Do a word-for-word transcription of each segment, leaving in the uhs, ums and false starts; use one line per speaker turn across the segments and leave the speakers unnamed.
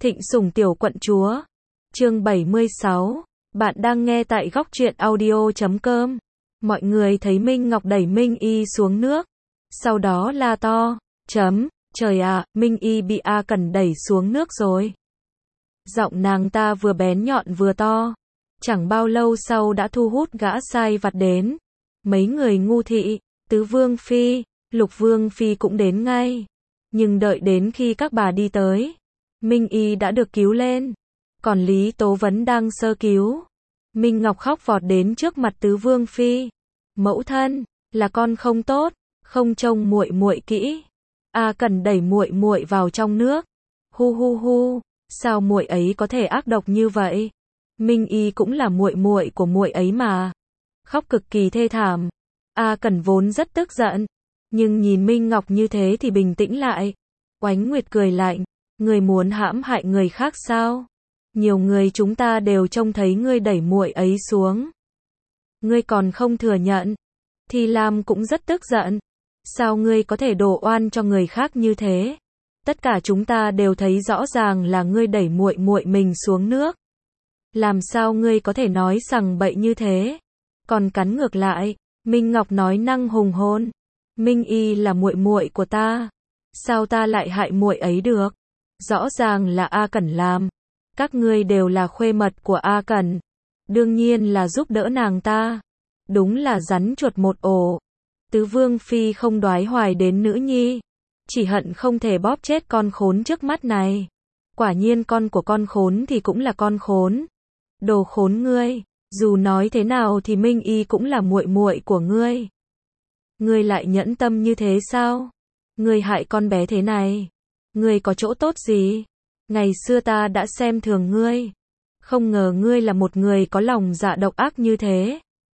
Thịnh Sủng tiểu quận chúa. Chương bảy mươi sáu. Bạn đang nghe tại góc truyện audio chấm com. Mọi người thấy Minh Ngọc đẩy Minh Y xuống nước. Sau đó la to. Chấm. Trời ạ, Minh Y bị A Cẩn đẩy xuống nước rồi. Giọng nàng ta vừa bén nhọn vừa to. Chẳng bao lâu sau đã thu hút gã sai vặt đến. Mấy người ngu thị, Tứ Vương Phi, Lục Vương Phi cũng đến ngay. Nhưng đợi đến khi các bà đi tới, Minh Y đã được cứu lên. Còn Lý Tố Vấn đang sơ cứu. Minh Ngọc khóc vọt đến trước mặt Tứ Vương Phi. Mẫu thân, là con không tốt, không trông muội muội kỹ. A Cẩn đẩy muội muội vào trong nước. Hu hu hu, sao muội ấy có thể ác độc như vậy? Minh Y cũng là muội muội của muội ấy mà. Khóc cực kỳ thê thảm. A Cẩn vốn rất tức giận, nhưng nhìn Minh Ngọc như thế thì bình tĩnh lại. Oánh Nguyệt cười lạnh, ngươi muốn hãm hại người khác sao? Nhiều người chúng ta đều trông thấy ngươi đẩy muội ấy xuống. Ngươi còn không thừa nhận. Thi Lam cũng rất tức giận. Sao ngươi có thể đổ oan cho người khác như thế? Tất cả chúng ta đều thấy rõ ràng là ngươi đẩy muội muội mình xuống nước. Làm sao ngươi có thể nói sằng bậy như thế? Còn cắn ngược lại, Minh Ngọc nói năng hùng hồn. Minh Y là muội muội của ta, sao ta lại hại muội ấy được? Rõ ràng là A Cẩn làm. Các ngươi đều là khuê mật của A Cẩn, đương nhiên là giúp đỡ nàng ta. Đúng là rắn chuột một ổ. Tứ Vương Phi không đoái hoài đến nữ nhi, chỉ hận không thể bóp chết con khốn trước mắt này. Quả nhiên con của con khốn thì cũng là con khốn. Đồ khốn ngươi, dù nói thế nào thì Minh Y cũng là muội muội của ngươi. Ngươi lại nhẫn tâm như thế sao? Ngươi hại con bé thế này, ngươi có chỗ tốt gì? Ngày xưa ta đã xem thường ngươi, không ngờ ngươi là một người có lòng dạ độc ác như thế.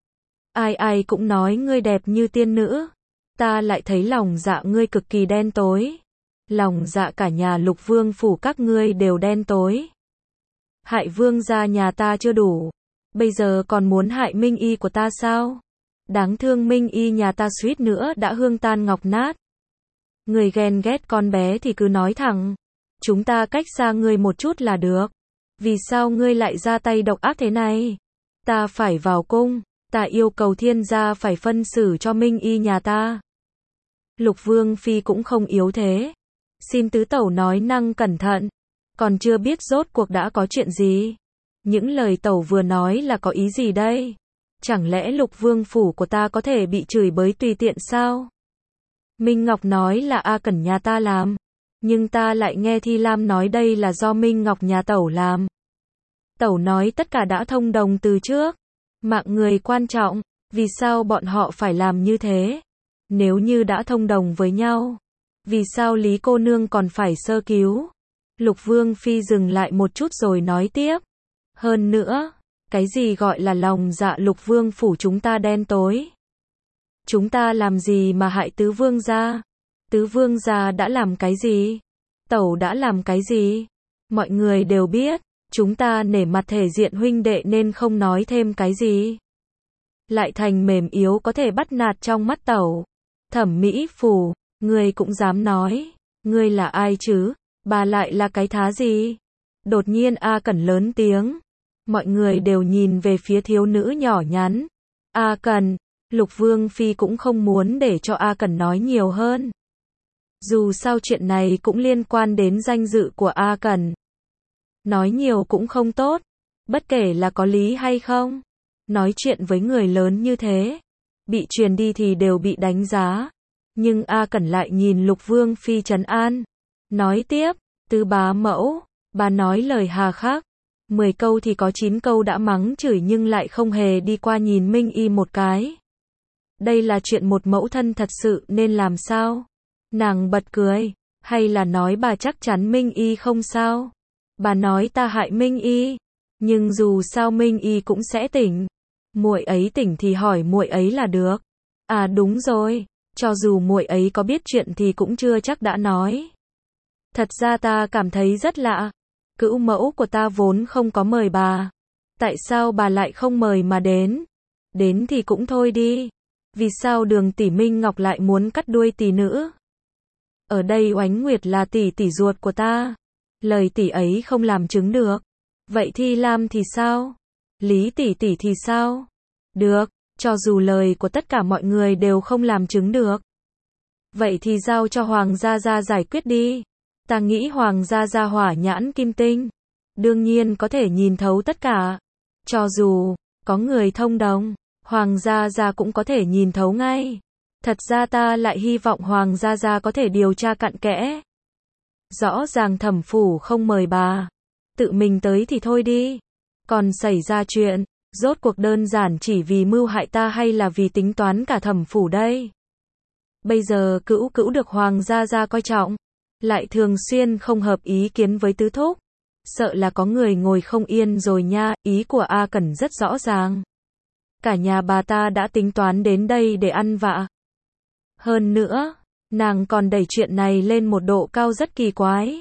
Ai ai cũng nói ngươi đẹp như tiên nữ, ta lại thấy lòng dạ ngươi cực kỳ đen tối. Lòng dạ cả nhà Lục Vương phủ các ngươi đều đen tối. Hại vương gia nhà ta chưa đủ, bây giờ còn muốn hại Minh Y của ta sao? Đáng thương Minh Y nhà ta suýt nữa đã hương tan ngọc nát. Người ghen ghét con bé thì cứ nói thẳng. Chúng ta cách xa ngươi một chút là được. Vì sao ngươi lại ra tay độc ác thế này? Ta phải vào cung, ta yêu cầu thiên gia phải phân xử cho Minh Y nhà ta. Lục Vương Phi cũng không yếu thế. Xin tứ tẩu nói năng cẩn thận. Còn chưa biết rốt cuộc đã có chuyện gì. Những lời tẩu vừa nói là có ý gì đây? Chẳng lẽ Lục Vương phủ của ta có thể bị chửi bới tùy tiện sao? Minh Ngọc nói là A Cẩn nhà ta làm, nhưng ta lại nghe Thi Lam nói đây là do Minh Ngọc nhà tẩu làm. Tẩu nói tất cả đã thông đồng từ trước. Mạng người quan trọng, vì sao bọn họ phải làm như thế? Nếu như đã thông đồng với nhau, vì sao Lý cô nương còn phải sơ cứu? Lục Vương Phi dừng lại một chút rồi nói tiếp. Hơn nữa, cái gì gọi là lòng dạ Lục Vương phủ chúng ta đen tối? Chúng ta làm gì mà hại Tứ Vương gia? Tứ Vương gia đã làm cái gì? Tẩu đã làm cái gì? Mọi người đều biết, chúng ta nể mặt thể diện huynh đệ nên không nói thêm cái gì. Lại thành mềm yếu có thể bắt nạt trong mắt tẩu. Thẩm Mỹ Phủ, ngươi cũng dám nói, ngươi là ai chứ? Bà lại là cái thá gì? Đột nhiên A Cẩn lớn tiếng. Mọi người đều nhìn về phía thiếu nữ nhỏ nhắn. A Cẩn, Lục Vương Phi cũng không muốn để cho A Cẩn nói nhiều hơn. Dù sao chuyện này cũng liên quan đến danh dự của A Cẩn. Nói nhiều cũng không tốt, bất kể là có lý hay không. Nói chuyện với người lớn như thế, bị truyền đi thì đều bị đánh giá. Nhưng A Cẩn lại nhìn Lục Vương Phi trấn an. Nói tiếp, Tứ bá mẫu, bà nói lời hà khắc. Mười câu thì có chín câu đã mắng chửi nhưng lại không hề đi qua nhìn Minh Y một cái. Đây là chuyện một mẫu thân thật sự nên làm sao? Nàng bật cười, hay là nói bà chắc chắn Minh Y không sao? Bà nói ta hại Minh Y, nhưng dù sao Minh Y cũng sẽ tỉnh. Muội ấy tỉnh thì hỏi muội ấy là được. À đúng rồi, cho dù muội ấy có biết chuyện thì cũng chưa chắc đã nói. Thật ra ta cảm thấy rất lạ. Cữu mẫu của ta vốn không có mời bà. Tại sao bà lại không mời mà đến? Đến thì cũng thôi đi. Vì sao Đường tỷ Minh Ngọc lại muốn cắt đuôi tỷ nữ? Ở đây Oánh Nguyệt là tỷ tỷ ruột của ta. Lời tỷ ấy không làm chứng được. Vậy Thi Lam thì sao? Lý tỷ tỷ thì sao? Được, cho dù lời của tất cả mọi người đều không làm chứng được. Vậy thì giao cho Hoàng gia gia giải quyết đi. Ta nghĩ Hoàng gia gia hỏa nhãn kim tinh, đương nhiên có thể nhìn thấu tất cả. Cho dù có người thông đồng, Hoàng gia gia cũng có thể nhìn thấu ngay. Thật ra ta lại hy vọng Hoàng gia gia có thể điều tra cặn kẽ. Rõ ràng Thẩm phủ không mời bà, tự mình tới thì thôi đi. Còn xảy ra chuyện, rốt cuộc đơn giản chỉ vì mưu hại ta hay là vì tính toán cả Thẩm phủ đây? Bây giờ Cữu Cữu được Hoàng gia gia coi trọng, lại thường xuyên không hợp ý kiến với tứ thúc. Sợ là có người ngồi không yên rồi nha, ý của A Cẩn rất rõ ràng. Cả nhà bà ta đã tính toán đến đây để ăn vạ. Hơn nữa, nàng còn đẩy chuyện này lên một độ cao rất kỳ quái.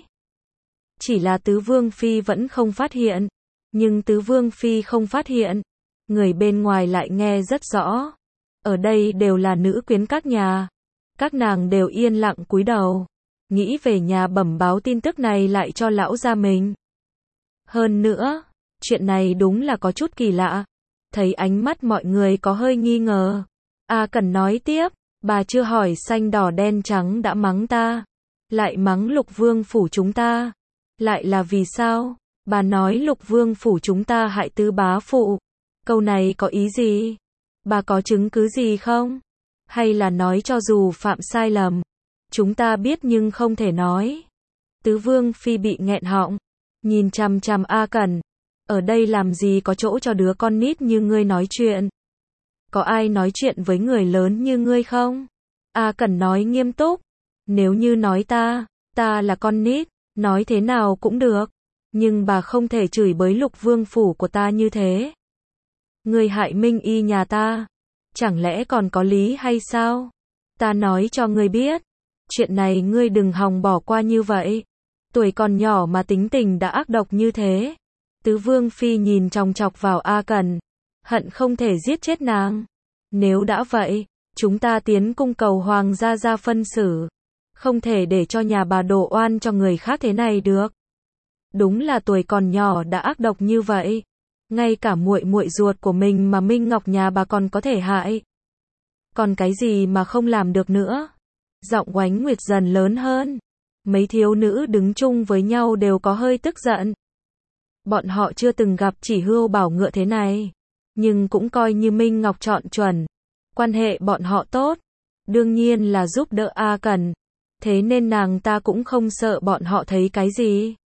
Chỉ là Tứ Vương Phi vẫn không phát hiện. Nhưng Tứ Vương Phi không phát hiện, người bên ngoài lại nghe rất rõ. Ở đây đều là nữ quyến các nhà. Các nàng đều yên lặng cúi đầu, nghĩ về nhà bẩm báo tin tức này lại cho lão gia mình. Hơn nữa, chuyện này đúng là có chút kỳ lạ. Thấy ánh mắt mọi người có hơi nghi ngờ, A Cẩn nói tiếp, bà chưa hỏi xanh đỏ đen trắng đã mắng ta, lại mắng Lục Vương phủ chúng ta. Lại là vì sao? Bà nói Lục Vương phủ chúng ta hại Tứ bá phụ. Câu này có ý gì? Bà có chứng cứ gì không? Hay là nói cho dù phạm sai lầm, chúng ta biết nhưng không thể nói. Tứ Vương Phi bị nghẹn họng, nhìn chằm chằm A Cẩn. Ở đây làm gì có chỗ cho đứa con nít như ngươi nói chuyện? Có ai nói chuyện với người lớn như ngươi không? A Cẩn nói nghiêm túc. Nếu như nói ta, ta là con nít, nói thế nào cũng được. Nhưng bà không thể chửi bới Lục Vương phủ của ta như thế. Ngươi hại Minh Y nhà ta, chẳng lẽ còn có lý hay sao? Ta nói cho ngươi biết, chuyện này ngươi đừng hòng bỏ qua như vậy. Tuổi còn nhỏ mà tính tình đã ác độc như thế. Tứ Vương Phi nhìn chòng chọc vào A Cẩn, hận không thể giết chết nàng. Nếu đã vậy, chúng ta tiến cung cầu Hoàng gia gia phân xử. Không thể để cho nhà bà đổ oan cho người khác thế này được. Đúng là tuổi còn nhỏ đã ác độc như vậy. Ngay cả muội muội ruột của mình mà Minh Ngọc nhà bà còn có thể hại. Còn cái gì mà không làm được nữa? Giọng Oánh Nguyệt dần lớn hơn. Mấy thiếu nữ đứng chung với nhau đều có hơi tức giận. Bọn họ chưa từng gặp Chỉ Hưu Bảo Ngựa thế này, nhưng cũng coi như Minh Ngọc chọn chuẩn. Quan hệ bọn họ tốt, đương nhiên là giúp đỡ A Cẩn. Thế nên nàng ta cũng không sợ bọn họ thấy cái gì.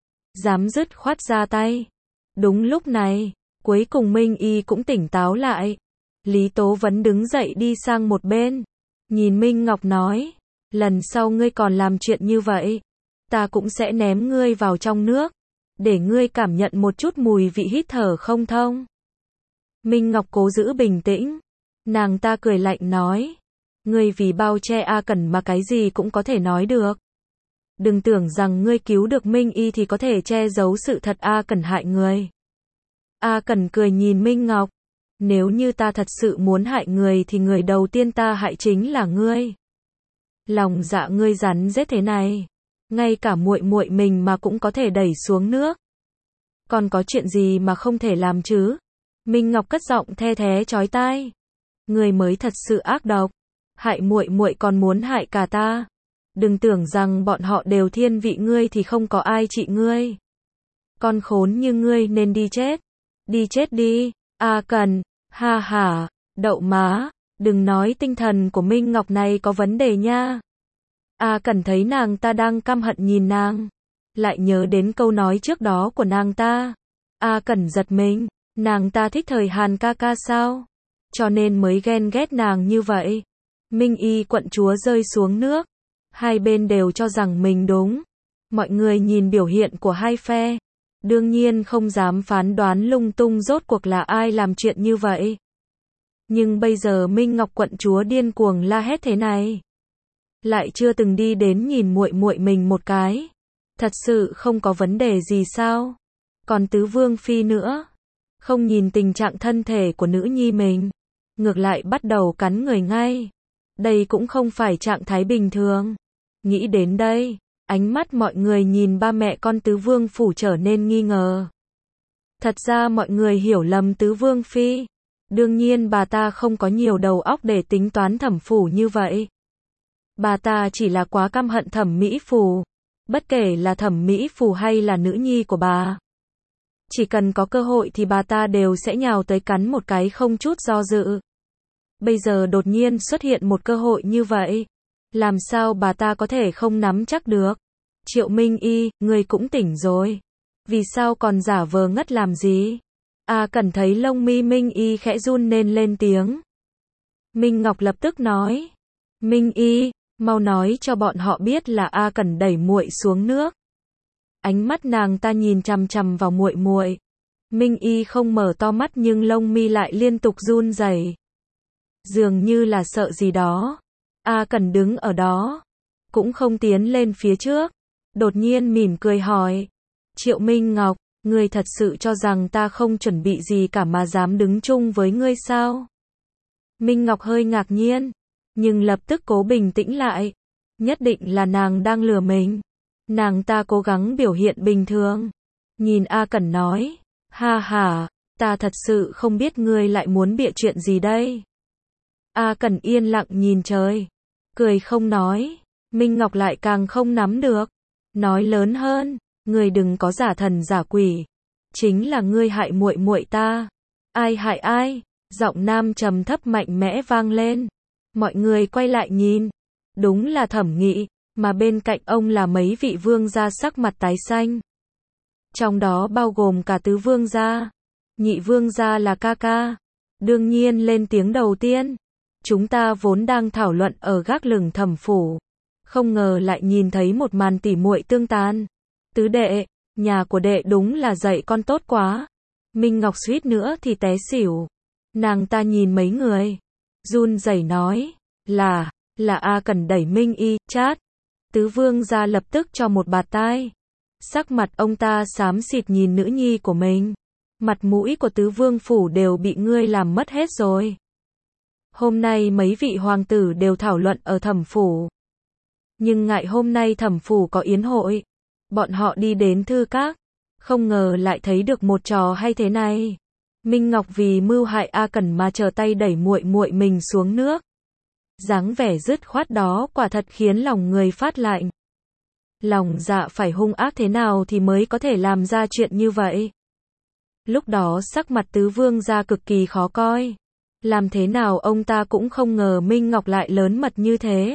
Dám dứt khoát ra tay. Đúng lúc này, cuối cùng Minh Y cũng tỉnh táo lại. Lý Tố Vấn đứng dậy đi sang một bên. Nhìn Minh Ngọc nói, lần sau ngươi còn làm chuyện như vậy, ta cũng sẽ ném ngươi vào trong nước, để ngươi cảm nhận một chút mùi vị hít thở không thông. Minh Ngọc cố giữ bình tĩnh. Nàng ta cười lạnh nói, ngươi vì bao che A Cẩn mà cái gì cũng có thể nói được. Đừng tưởng rằng ngươi cứu được Minh Y thì có thể che giấu sự thật A Cẩn hại người. A Cẩn cười nhìn Minh Ngọc, nếu như ta thật sự muốn hại người thì người đầu tiên ta hại chính là ngươi. Lòng dạ ngươi rắn rết thế này, ngay cả muội muội mình mà cũng có thể đẩy xuống nước. Còn có chuyện gì mà không thể làm chứ? Minh Ngọc cất giọng the thé chói tai. Ngươi mới thật sự ác độc, hại muội muội còn muốn hại cả ta. Đừng tưởng rằng bọn họ đều thiên vị ngươi thì không có ai trị ngươi. Con khốn như ngươi nên đi chết. Đi chết đi, A Cẩn, ha ha, đậu má, đừng nói tinh thần của Minh Ngọc này có vấn đề nha. A Cẩn thấy nàng ta đang căm hận nhìn nàng, lại nhớ đến câu nói trước đó của nàng ta. A Cẩn giật mình, nàng ta thích thời Hàn ca ca sao? Cho nên mới ghen ghét nàng như vậy. Minh Y quận chúa rơi xuống nước. Hai bên đều cho rằng mình đúng. Mọi người nhìn biểu hiện của hai phe, đương nhiên không dám phán đoán lung tung rốt cuộc là ai làm chuyện như vậy. Nhưng bây giờ Minh Ngọc quận chúa điên cuồng la hét thế này, lại chưa từng đi đến nhìn muội muội mình một cái. Thật sự không có vấn đề gì sao? Còn Tứ Vương Phi nữa, không nhìn tình trạng thân thể của nữ nhi mình, ngược lại bắt đầu cắn người ngay. Đây cũng không phải trạng thái bình thường. Nghĩ đến đây, Ánh mắt mọi người nhìn ba mẹ con Tứ Vương Phủ trở nên nghi ngờ. Thật ra mọi người hiểu lầm Tứ Vương Phi. Đương nhiên bà ta không có nhiều đầu óc để tính toán Thẩm Phủ như vậy. Bà ta chỉ là quá căm hận Thẩm Mỹ Phủ. Bất kể là Thẩm Mỹ Phủ hay là nữ nhi của bà. Chỉ cần có cơ hội thì bà ta đều sẽ nhào tới cắn một cái không chút do dự. Bây giờ đột nhiên xuất hiện một cơ hội như vậy. Làm sao bà ta có thể không nắm chắc được? Triệu Minh Y, người cũng tỉnh rồi. Vì sao còn giả vờ ngất làm gì? A Cẩn thấy lông mi Minh Y khẽ run nên lên tiếng. Minh Ngọc lập tức nói. Minh Y, mau nói cho bọn họ biết là A Cẩn đẩy muội xuống nước. Ánh mắt nàng ta nhìn chằm chằm vào muội muội. Minh Y không mở to mắt nhưng lông mi lại liên tục run rẩy. Dường như là sợ gì đó. A Cẩn đứng ở đó, cũng không tiến lên phía trước. Đột nhiên mỉm cười hỏi. Triệu Minh Ngọc, ngươi thật sự cho rằng ta không chuẩn bị gì cả mà dám đứng chung với ngươi sao? Minh Ngọc hơi ngạc nhiên, nhưng lập tức cố bình tĩnh lại. Nhất định là nàng đang lừa mình. Nàng ta cố gắng biểu hiện bình thường. Nhìn A Cẩn nói, ha ha, ta thật sự không biết ngươi lại muốn bịa chuyện gì đây. A Cẩn yên lặng nhìn trời, cười không nói. Minh Ngọc lại càng không nắm được. Nói lớn hơn, ngươi đừng có giả thần giả quỷ. Chính là ngươi hại muội muội ta. Ai hại ai? Giọng nam trầm thấp mạnh mẽ vang lên. Mọi người quay lại nhìn. Đúng là Thẩm Nghị, mà bên cạnh ông là mấy vị vương gia sắc mặt tái xanh. Trong đó bao gồm cả tứ vương gia. Nhị vương gia là ca ca. Đương nhiên lên tiếng đầu tiên. Chúng ta vốn đang thảo luận ở gác lửng Thẩm phủ. Không ngờ lại nhìn thấy một màn tỉ muội tương tàn. Tứ đệ, nhà của đệ đúng là dạy con tốt quá. Minh Ngọc suýt nữa thì té xỉu. Nàng ta nhìn mấy người. Run rẩy nói. Là, là A Cẩn đẩy Minh Y, chát. Tứ vương gia lập tức cho một bạt tai. Sắc mặt ông ta xám xịt nhìn nữ nhi của mình. Mặt mũi của tứ vương phủ đều bị ngươi làm mất hết rồi. Hôm nay mấy vị hoàng tử đều thảo luận ở Thẩm phủ. Nhưng ngại hôm nay Thẩm phủ có yến hội. Bọn họ đi đến thư các. Không ngờ lại thấy được một trò hay thế này. Minh Ngọc vì mưu hại A Cẩn mà trở tay đẩy muội muội mình xuống nước. Dáng vẻ dứt khoát đó quả thật khiến lòng người phát lạnh. Lòng dạ phải hung ác thế nào thì mới có thể làm ra chuyện như vậy. Lúc đó sắc mặt tứ vương gia cực kỳ khó coi. Làm thế nào ông ta cũng không ngờ Minh Ngọc lại lớn mật như thế.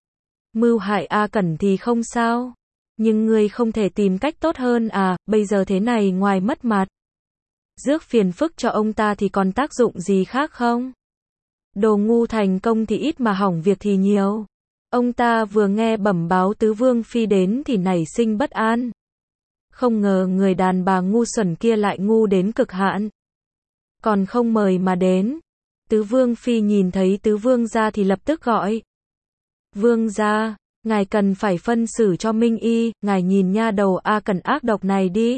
Mưu hại A Cẩn thì không sao. Nhưng ngươi không thể tìm cách tốt hơn à, bây giờ thế này ngoài mất mặt. Rước phiền phức cho ông ta thì còn tác dụng gì khác không? Đồ ngu thành công thì ít mà hỏng việc thì nhiều. Ông ta vừa nghe bẩm báo tứ vương phi đến thì nảy sinh bất an. Không ngờ người đàn bà ngu xuẩn kia lại ngu đến cực hạn. Còn không mời mà đến. Tứ vương phi nhìn thấy tứ vương gia thì lập tức gọi. Vương gia, ngài cần phải phân xử cho Minh Y, ngài nhìn nha đầu A Cẩn ác độc này đi.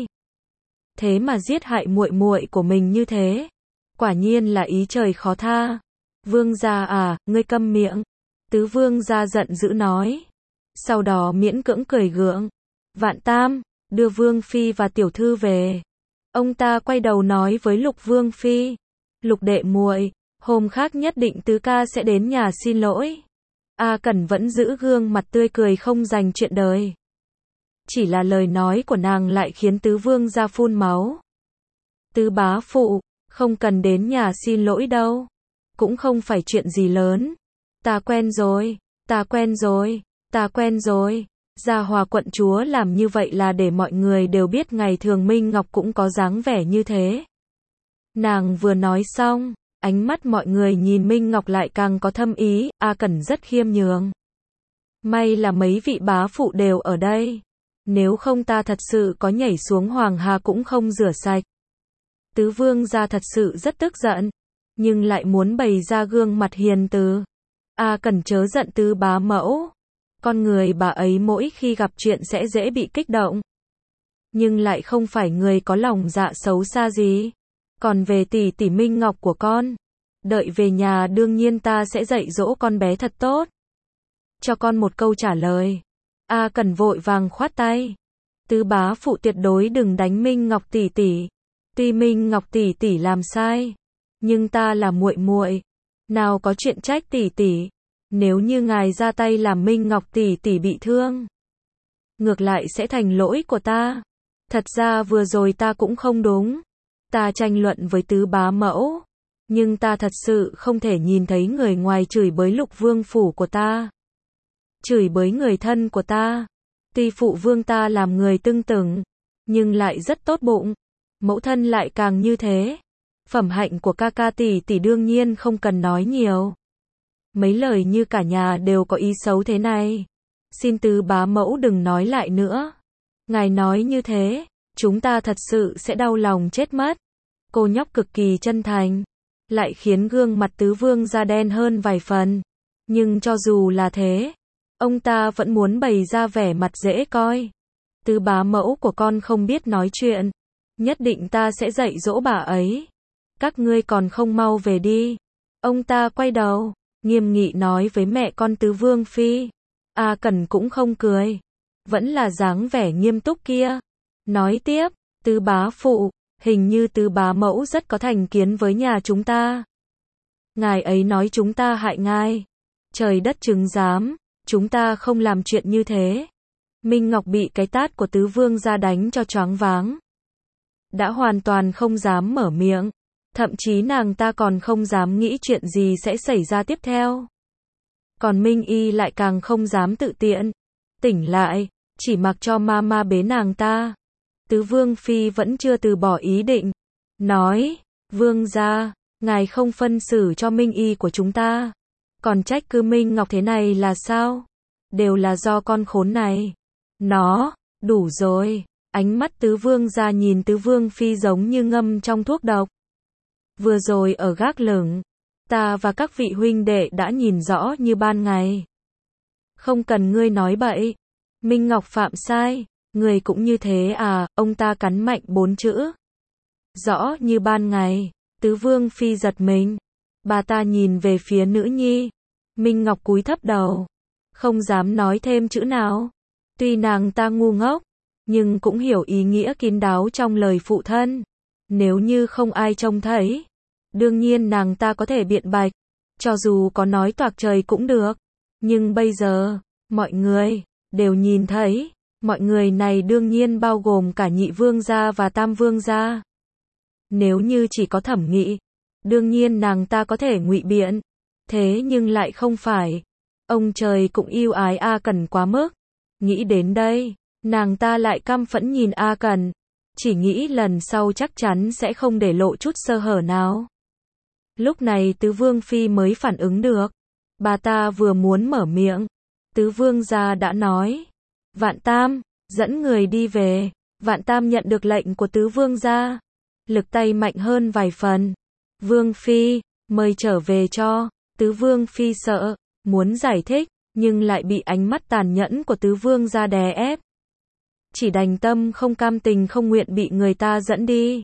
Thế mà giết hại muội muội của mình như thế. Quả nhiên là ý trời khó tha. Vương gia à, ngươi câm miệng. Tứ vương gia giận dữ nói. Sau đó miễn cưỡng cười gượng. Vạn Tam, đưa vương phi và tiểu thư về. Ông ta quay đầu nói với Lục vương phi. Lục đệ muội, hôm khác nhất định tứ ca sẽ đến nhà xin lỗi. A Cẩn vẫn giữ gương mặt tươi cười không dành chuyện đời. Chỉ là lời nói của nàng lại khiến tứ vương gia phun máu. Tứ bá phụ, không cần đến nhà xin lỗi đâu. Cũng không phải chuyện gì lớn. Ta quen rồi, ta quen rồi, ta quen rồi. Gia Hòa quận chúa làm như vậy là để mọi người đều biết ngày thường Minh Ngọc cũng có dáng vẻ như thế. Nàng vừa nói xong, ánh mắt mọi người nhìn Minh Ngọc lại càng có thâm ý. A Cẩn rất khiêm nhường. May là mấy vị bá phụ đều ở đây. Nếu không ta thật sự có nhảy xuống Hoàng Hà cũng không rửa sạch. Tứ vương gia thật sự rất tức giận. Nhưng lại muốn bày ra gương mặt hiền từ. A Cẩn chớ giận tứ bá mẫu. Con người bà ấy mỗi khi gặp chuyện sẽ dễ bị kích động. Nhưng lại không phải người có lòng dạ xấu xa gì. Còn về tỷ tỷ Minh Ngọc của con. Đợi về nhà đương nhiên ta sẽ dạy dỗ con bé thật tốt. Cho con một câu trả lời. A Cẩn vội vàng khoát tay. Tứ bá phụ tuyệt đối đừng đánh Minh Ngọc tỷ tỷ. Tuy Minh Ngọc tỷ tỷ làm sai, nhưng ta là muội muội, nào có chuyện trách tỷ tỷ. Nếu như ngài ra tay làm Minh Ngọc tỷ tỷ bị thương, ngược lại sẽ thành lỗi của ta. Thật ra vừa rồi ta cũng không đúng. Ta tranh luận với tứ bá mẫu, nhưng ta thật sự không thể nhìn thấy người ngoài chửi bới Lục vương phủ của ta, chửi bới người thân của ta. Tuy phụ vương ta làm người tưng tửng, nhưng lại rất tốt bụng. Mẫu thân lại càng như thế. Phẩm hạnh của ca ca tỷ tỷ đương nhiên không cần nói nhiều. Mấy lời như cả nhà đều có ý xấu thế này, xin tứ bá mẫu đừng nói lại nữa. Ngài nói như thế, chúng ta thật sự sẽ đau lòng chết mất. Cô nhóc cực kỳ chân thành, lại khiến gương mặt tứ vương gia đen hơn vài phần. Nhưng cho dù là thế, ông ta vẫn muốn bày ra vẻ mặt dễ coi. Tứ bá mẫu của con không biết nói chuyện, nhất định ta sẽ dạy dỗ bà ấy. Các ngươi còn không mau về đi. Ông ta quay đầu, nghiêm nghị nói với mẹ con tứ vương phi. A Cẩn cũng không cười, vẫn là dáng vẻ nghiêm túc kia. Nói tiếp, tứ bá phụ, hình như tứ bá mẫu rất có thành kiến với nhà chúng ta. Ngài ấy nói chúng ta hại ngài. Trời đất chứng giám, chúng ta không làm chuyện như thế. Minh Ngọc bị cái tát của tứ vương gia đánh cho choáng váng, đã hoàn toàn không dám mở miệng. Thậm chí nàng ta còn không dám nghĩ chuyện gì sẽ xảy ra tiếp theo. Còn Minh Y lại càng không dám tự tiện. Tỉnh lại, chỉ mặc cho mama bế nàng ta. Tứ vương phi vẫn chưa từ bỏ ý định. Nói, vương gia, ngài không phân xử cho Minh Y của chúng ta. Còn trách cứ Minh Ngọc thế này là sao? Đều là do con khốn này. Nó, đủ rồi. Ánh mắt tứ vương gia nhìn tứ vương phi giống như ngâm trong thuốc độc. Vừa rồi ở gác lửng, ta và các vị huynh đệ đã nhìn rõ như ban ngày. Không cần ngươi nói bậy. Minh Ngọc phạm sai, người cũng như thế à, ông ta cắn mạnh bốn chữ. Rõ như ban ngày, tứ vương phi giật mình. Bà ta nhìn về phía nữ nhi. Minh Ngọc cúi thấp đầu, không dám nói thêm chữ nào. Tuy nàng ta ngu ngốc, nhưng cũng hiểu ý nghĩa kín đáo trong lời phụ thân. Nếu như không ai trông thấy, đương nhiên nàng ta có thể biện bạch, cho dù có nói toạc trời cũng được. Nhưng bây giờ, mọi người đều nhìn thấy, mọi người này đương nhiên bao gồm cả nhị vương gia và tam vương gia. Nếu như chỉ có Thẩm Nghị, đương nhiên nàng ta có thể ngụy biện, thế nhưng lại không phải. Ông trời cũng yêu ái A Cẩn quá mức. Nghĩ đến đây, nàng ta lại căm phẫn nhìn A Cẩn, chỉ nghĩ lần sau chắc chắn sẽ không để lộ chút sơ hở nào. Lúc này tứ vương phi mới phản ứng được. Bà ta vừa muốn mở miệng, tứ vương gia đã nói, Vạn Tam, dẫn người đi về. Vạn Tam nhận được lệnh của tứ vương gia, lực tay mạnh hơn vài phần. Vương phi, mời trở về cho. Tứ vương phi sợ, muốn giải thích, nhưng lại bị ánh mắt tàn nhẫn của tứ vương gia đè ép. Chỉ đành tâm không cam tình không nguyện bị người ta dẫn đi.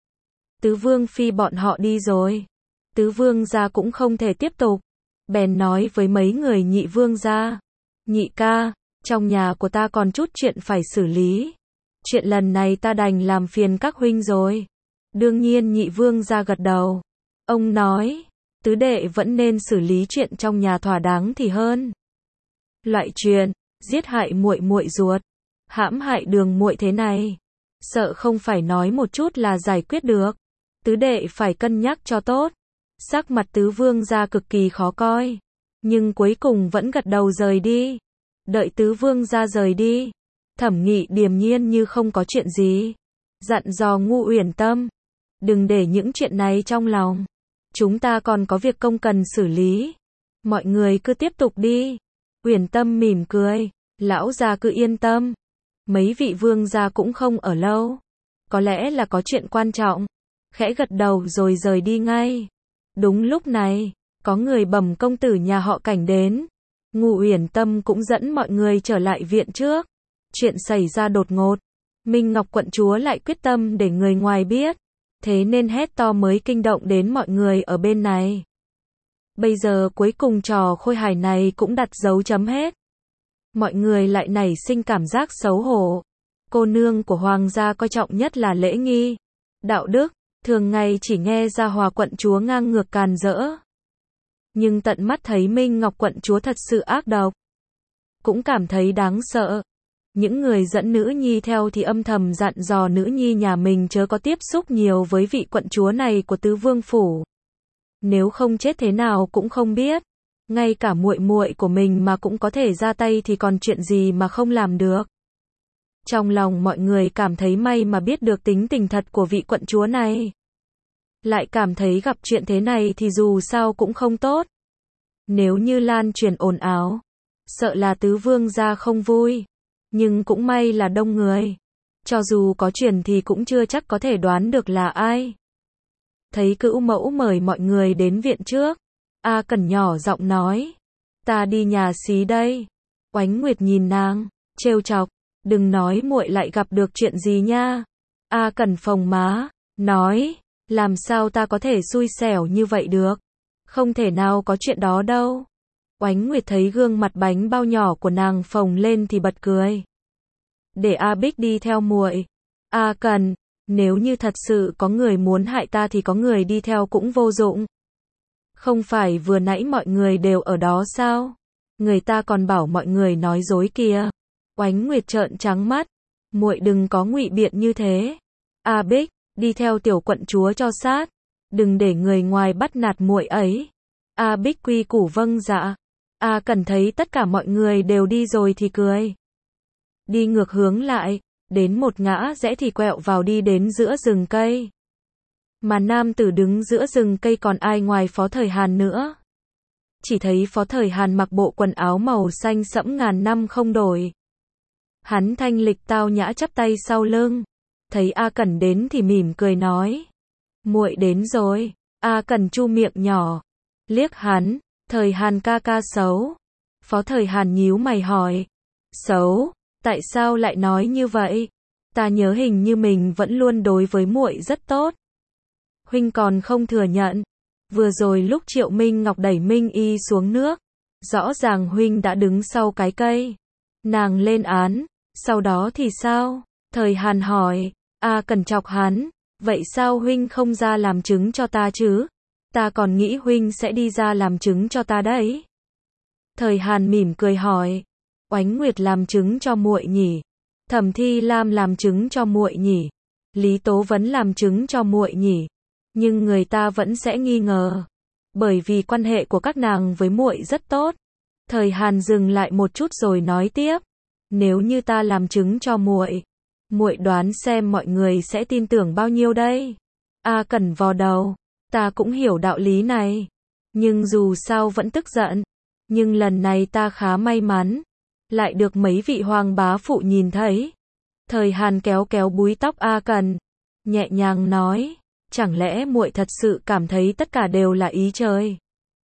Tứ vương phi bọn họ đi rồi. Tứ vương gia cũng không thể tiếp tục. Bèn nói với mấy người nhị vương gia. Nhị ca, trong nhà của ta còn chút chuyện phải xử lý. Chuyện lần này ta đành làm phiền các huynh rồi. Đương nhiên nhị vương gia gật đầu. Ông nói, tứ đệ vẫn nên xử lý chuyện trong nhà thỏa đáng thì hơn. Loại chuyện giết hại muội muội ruột, hãm hại Đường muội thế này, sợ không phải nói một chút là giải quyết được. Tứ đệ phải cân nhắc cho tốt. Sắc mặt tứ vương gia cực kỳ khó coi, nhưng cuối cùng vẫn gật đầu rời đi. Đợi tứ vương gia rời đi, Thẩm Nghị điềm nhiên như không có chuyện gì, dặn dò Ngu Uyển Tâm, đừng để những chuyện này trong lòng. Chúng ta còn có việc công cần xử lý. Mọi người cứ tiếp tục đi. Uyển Tâm mỉm cười, lão gia cứ yên tâm. Mấy vị vương gia cũng không ở lâu, có lẽ là có chuyện quan trọng. Khẽ gật đầu rồi rời đi ngay. Đúng lúc này, có người bẩm công tử nhà họ Cảnh đến. Ngu Uyển Tâm cũng dẫn mọi người trở lại viện trước. Chuyện xảy ra đột ngột, Minh Ngọc quận chúa lại quyết tâm để người ngoài biết, thế nên hét to mới kinh động đến mọi người ở bên này. Bây giờ cuối cùng trò khôi hài này cũng đặt dấu chấm hết. mọi người lại nảy sinh cảm giác xấu hổ. Cô nương của hoàng gia coi trọng nhất là lễ nghi, đạo đức, thường ngày chỉ nghe Gia Hòa quận chúa ngang ngược càn rỡ. Nhưng tận mắt thấy Minh Ngọc quận chúa thật sự ác độc, cũng cảm thấy đáng sợ. Những người dẫn nữ nhi theo thì âm thầm dặn dò nữ nhi nhà mình chớ có tiếp xúc nhiều với vị quận chúa này của tứ vương phủ. Nếu không chết thế nào cũng không biết. Ngay cả muội muội của mình mà cũng có thể ra tay thì còn chuyện gì mà không làm được. Trong lòng mọi người cảm thấy may mà biết được tính tình thật của vị quận chúa này. Lại cảm thấy gặp chuyện thế này thì dù sao cũng không tốt. Nếu như lan truyền ồn ào, sợ là tứ vương gia không vui. Nhưng cũng may là đông người. Cho dù có truyền thì cũng chưa chắc có thể đoán được là ai. Thấy cữu mẫu mời mọi người đến viện trước. A Cẩn nhỏ giọng nói. Ta đi nhà xí đây. Oánh Nguyệt nhìn nàng, trêu chọc. Đừng nói muội lại gặp được chuyện gì nha. A Cẩn phồng má, nói. Làm sao ta có thể xui xẻo như vậy được. Không thể nào có chuyện đó đâu. Oánh Nguyệt thấy gương mặt bánh bao nhỏ của nàng phồng lên thì bật cười. Để A Bích đi theo muội. A Cẩn, nếu như thật sự có người muốn hại ta thì có người đi theo cũng vô dụng. Không phải vừa nãy mọi người đều ở đó sao? Người ta còn bảo mọi người nói dối kìa. Oánh Nguyệt trợn trắng mắt. Muội đừng có ngụy biện như thế. A Bích, đi theo tiểu quận chúa cho sát. Đừng để người ngoài bắt nạt muội ấy. A Bích quy củ vâng dạ. A Cẩn thấy tất cả mọi người đều đi rồi thì cười. Đi ngược hướng lại, đến một ngã rẽ thì quẹo vào đi đến giữa rừng cây. Mà nam tử đứng giữa rừng cây còn ai ngoài Phó Thời Hàn nữa. Chỉ thấy Phó Thời Hàn mặc bộ quần áo màu xanh sẫm ngàn năm không đổi. Hắn thanh lịch tao nhã chắp tay sau lưng. Thấy A Cẩn đến thì mỉm cười nói. Muội đến rồi. A Cẩn chu miệng nhỏ. Liếc hắn. Thời Hàn ca ca xấu. Phó Thời Hàn nhíu mày hỏi. Xấu? Tại sao lại nói như vậy? Ta nhớ hình như mình vẫn luôn đối với muội rất tốt. Huynh còn không thừa nhận. Vừa rồi lúc Triệu Minh Ngọc đẩy Minh Y xuống nước. Rõ ràng huynh đã đứng sau cái cây. Nàng lên án. Sau đó thì sao? Thời Hàn hỏi. A Cẩn chọc hắn. Vậy sao huynh không ra làm chứng cho ta chứ? Ta còn nghĩ huynh sẽ đi ra làm chứng cho ta đấy. Thời Hàn mỉm cười hỏi. Oánh Nguyệt làm chứng cho muội nhỉ? Thẩm Thi Lam làm chứng cho muội nhỉ? Lý Tố Vấn làm chứng cho muội nhỉ? Nhưng người ta vẫn sẽ nghi ngờ. Bởi vì quan hệ của các nàng với muội rất tốt. Thời Hàn dừng lại một chút rồi nói tiếp. Nếu như ta làm chứng cho muội, muội đoán xem mọi người sẽ tin tưởng bao nhiêu đây? A Cẩn vò đầu. Ta cũng hiểu đạo lý này. Nhưng dù sao vẫn tức giận. Nhưng lần này ta khá may mắn. Lại được mấy vị hoàng bá phụ nhìn thấy. Thời Hàn kéo kéo búi tóc A Cẩn. Nhẹ nhàng nói. Chẳng lẽ muội thật sự cảm thấy tất cả đều là ý trời?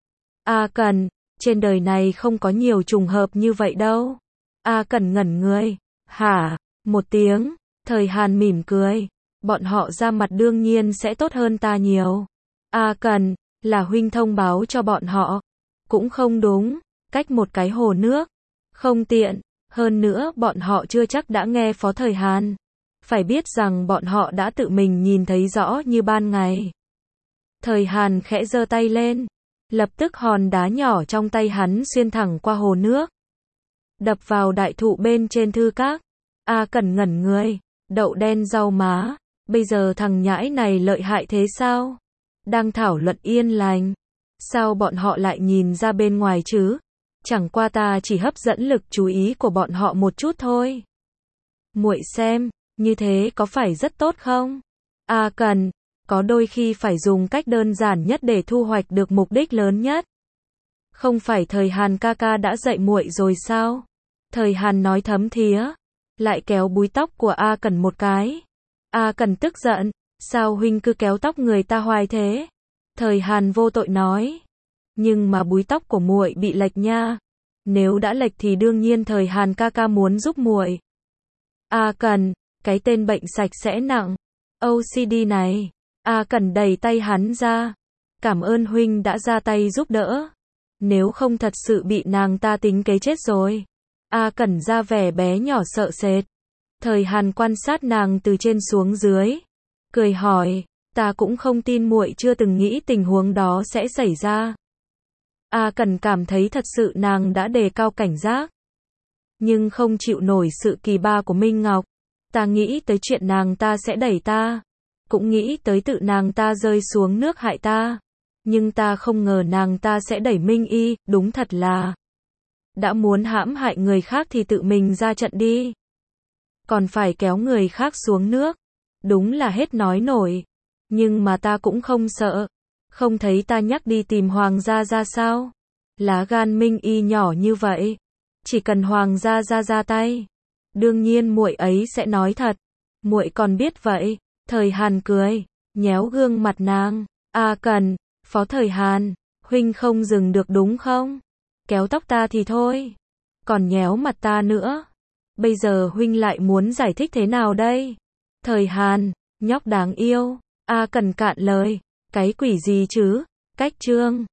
A Cẩn, trên đời này không có nhiều trùng hợp như vậy đâu. A Cẩn ngẩn người. Hả? Một tiếng. Thời Hàn mỉm cười. Bọn họ ra mặt đương nhiên sẽ tốt hơn ta nhiều. A Cẩn, là huynh thông báo cho bọn họ. Cũng không đúng. Cách một cái hồ nước. Không tiện. Hơn nữa bọn họ chưa chắc đã nghe Phó Thời Hàn. Phải biết rằng bọn họ đã tự mình nhìn thấy rõ như ban ngày. Thời Hàn khẽ giơ tay lên. Lập tức hòn đá nhỏ trong tay hắn xuyên thẳng qua hồ nước. Đập vào đại thụ bên trên thư các. A Cẩn ngẩn người. Đậu đen rau má. Bây giờ thằng nhãi này lợi hại thế sao? Đang thảo luận yên lành. Sao bọn họ lại nhìn ra bên ngoài chứ? Chẳng qua ta chỉ hấp dẫn lực chú ý của bọn họ một chút thôi. Muội xem, như thế có phải rất tốt không? A Cẩn, có đôi khi phải dùng cách đơn giản nhất để thu hoạch được mục đích lớn nhất. Không phải Thời Hàn ca ca đã dạy muội rồi sao? Thời Hàn nói thấm thía, lại kéo búi tóc của A Cẩn một cái. A Cẩn tức giận, sao huynh cứ kéo tóc người ta hoài thế? Thời Hàn vô tội nói. Nhưng mà búi tóc của muội bị lệch nha. Nếu đã lệch thì đương nhiên Thời Hàn ca ca muốn giúp muội. A Cẩn, cái tên bệnh sạch sẽ nặng. O C D này. A Cẩn đẩy tay hắn ra. Cảm ơn huynh đã ra tay giúp đỡ. Nếu không thật sự bị nàng ta tính kế chết rồi. A Cẩn ra vẻ bé nhỏ sợ sệt. Thời Hàn quan sát nàng từ trên xuống dưới, cười hỏi, ta cũng không tin muội chưa từng nghĩ tình huống đó sẽ xảy ra. A Cẩn cảm thấy thật sự nàng đã đề cao cảnh giác, nhưng không chịu nổi sự kỳ ba của Minh Ngọc. Ta nghĩ tới chuyện nàng ta sẽ đẩy ta, cũng nghĩ tới tự nàng ta rơi xuống nước hại ta, nhưng ta không ngờ nàng ta sẽ đẩy Minh Y, đúng thật là đã muốn hãm hại người khác thì tự mình ra trận đi, còn phải kéo người khác xuống nước, đúng là hết nói nổi. Nhưng mà ta cũng không sợ, không thấy ta nhắc đi tìm Hoàng gia ra sao? Lá gan Minh Y nhỏ như vậy, chỉ cần Hoàng gia ra ra tay, đương nhiên muội ấy sẽ nói thật. Muội còn biết vậy? Thời Hàn cười, nhéo gương mặt nàng. A Cẩn, Phó Thời Hàn, huynh không dừng được đúng không? Kéo tóc ta thì thôi, còn nhéo mặt ta nữa. Bây giờ huynh lại muốn giải thích thế nào đây? Thời Hàn, nhóc đáng yêu. A Cẩn cạn lời, cái quỷ gì chứ? Cách trương.